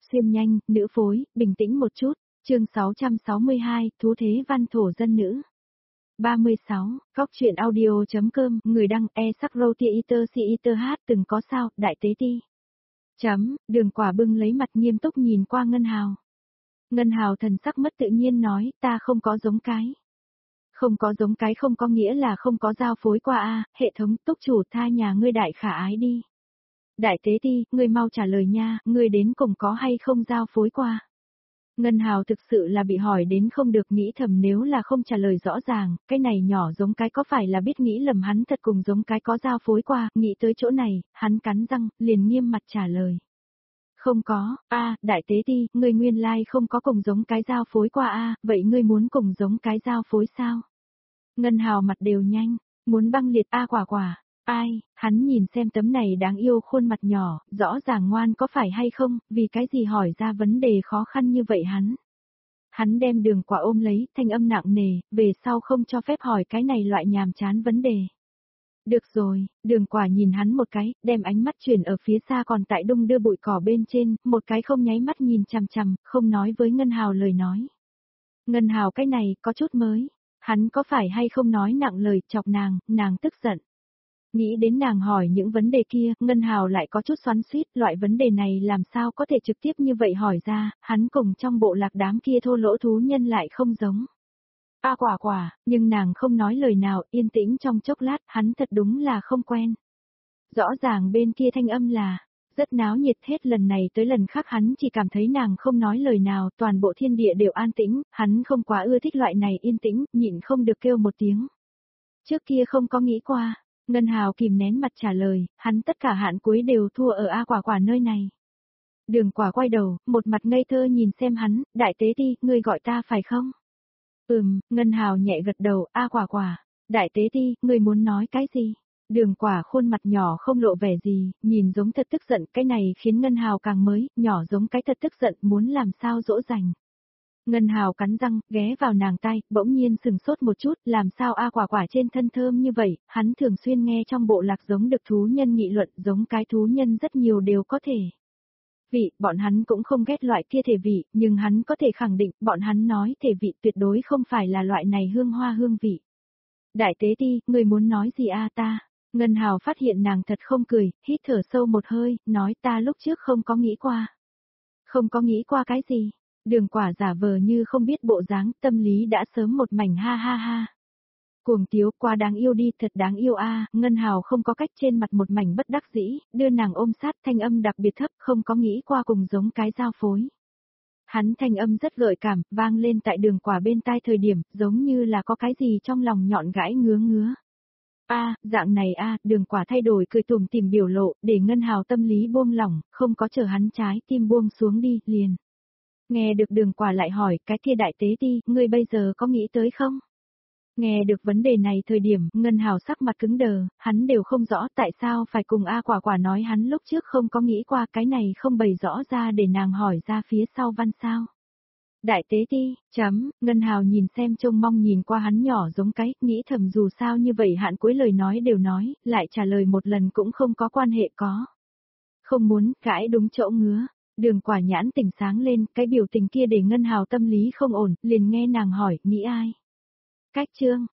xuyên nhanh, nữ phối, bình tĩnh một chút. Chương 662, thú thế văn thổ dân nữ. 36, góc truyện audio.com, người đăng sắc roti eater si eater hát từng có sao, đại tế ti. Đường Quả bưng lấy mặt nghiêm túc nhìn qua Ngân Hào. Ngân Hào thần sắc mất tự nhiên nói, ta không có giống cái. Không có giống cái không có nghĩa là không có giao phối qua a, hệ thống túc chủ tha nhà ngươi đại khả ái đi. Đại tế ti, ngươi mau trả lời nha, ngươi đến cùng có hay không giao phối qua. Ngân Hào thực sự là bị hỏi đến không được, nghĩ thầm nếu là không trả lời rõ ràng, cái này nhỏ giống cái có phải là biết nghĩ lầm hắn thật cùng giống cái có giao phối qua, nghĩ tới chỗ này, hắn cắn răng, liền nghiêm mặt trả lời. Không có, đại tế ti, ngươi nguyên lai không có cùng giống cái giao phối qua vậy ngươi muốn cùng giống cái giao phối sao? Ngân Hào mặt đều nhanh, muốn băng liệt quả. Ai, hắn nhìn xem tấm này đáng yêu khuôn mặt nhỏ, rõ ràng ngoan có phải hay không, vì cái gì hỏi ra vấn đề khó khăn như vậy hắn. Hắn đem Đường Quả ôm lấy, thanh âm nặng nề, về sau không cho phép hỏi cái này loại nhàm chán vấn đề. Được rồi, Đường Quả nhìn hắn một cái, đem ánh mắt chuyển ở phía xa còn tại đung đưa bụi cỏ bên trên, một cái không nháy mắt nhìn chằm chằm, không nói với Ngân Hào lời nói. Ngân Hào cái này, có chút mới, hắn có phải hay không nói nặng lời, chọc nàng tức giận. Nghĩ đến nàng hỏi những vấn đề kia, Ngân Hào lại có chút xoắn xuýt, loại vấn đề này làm sao có thể trực tiếp như vậy hỏi ra, hắn cùng trong bộ lạc đám kia thô lỗ thú nhân lại không giống. Quả, nhưng nàng không nói lời nào, yên tĩnh trong chốc lát, hắn thật đúng là không quen. Rõ ràng bên kia thanh âm là, rất náo nhiệt, hết lần này tới lần khác hắn chỉ cảm thấy nàng không nói lời nào, toàn bộ thiên địa đều an tĩnh, hắn không quá ưa thích loại này yên tĩnh, nhịn không được kêu một tiếng. Trước kia không có nghĩ qua. Ngân Hào kìm nén mặt trả lời, hắn tất cả hạn cuối đều thua ở quả nơi này. Đường Quả quay đầu, một mặt ngây thơ nhìn xem hắn, đại tế ti, ngươi gọi ta phải không? Ngân Hào nhẹ gật đầu, quả. Đại tế ti, ngươi muốn nói cái gì? Đường Quả khuôn mặt nhỏ không lộ vẻ gì, nhìn giống thật tức giận, cái này khiến Ngân Hào càng mới, nhỏ giống cái thật tức giận, muốn làm sao dỗ dành. Ngân Hào cắn răng, ghé vào nàng tai, bỗng nhiên sừng sốt một chút, làm sao quả trên thân thơm như vậy, hắn thường xuyên nghe trong bộ lạc giống được thú nhân nghị luận, giống cái thú nhân rất nhiều đều có thể. Vị, bọn hắn cũng không ghét loại kia thể vị, nhưng hắn có thể khẳng định, bọn hắn nói thể vị tuyệt đối không phải là loại này hương hoa hương vị. Đại tế ti, người muốn nói gì ta? Ngân Hào phát hiện nàng thật không cười, hít thở sâu một hơi, nói ta lúc trước không có nghĩ qua. Không có nghĩ qua cái gì? Đường Quả giả vờ như không biết bộ dáng, tâm lý đã sớm một mảnh ha ha ha. Cuồng tiếu quá đáng yêu đi, thật đáng yêu Ngân Hào không có cách, trên mặt một mảnh bất đắc dĩ, đưa nàng ôm sát, thanh âm đặc biệt thấp, không có nghĩ qua cùng giống cái giao phối. Hắn thanh âm rất gợi cảm, vang lên tại Đường Quả bên tai thời điểm, giống như là có cái gì trong lòng nhọn gãi ngứa. Dạng này Đường Quả thay đổi cười tủm tỉm biểu lộ, để Ngân Hào tâm lý buông lỏng, không có chờ hắn trái tim buông xuống đi, liền. Nghe được Đường Quả lại hỏi, cái kia đại tế ti, ngươi bây giờ có nghĩ tới không? Nghe được vấn đề này thời điểm, Ngân Hào sắc mặt cứng đờ, hắn đều không rõ tại sao phải cùng quả nói hắn lúc trước không có nghĩ qua, cái này không bày rõ ra để nàng hỏi ra phía sau văn sao. Đại tế ti, Ngân Hào nhìn xem trông mong nhìn qua hắn nhỏ giống cái, nghĩ thầm dù sao như vậy hạn cuối lời nói đều nói, lại trả lời một lần cũng không có quan hệ có. Không muốn, cãi đúng chỗ ngứa. Đường Quả nhãn tỉnh sáng lên, cái biểu tình kia để Ngân Hào tâm lý không ổn, liền nghe nàng hỏi, nghĩ ai? Cách chương,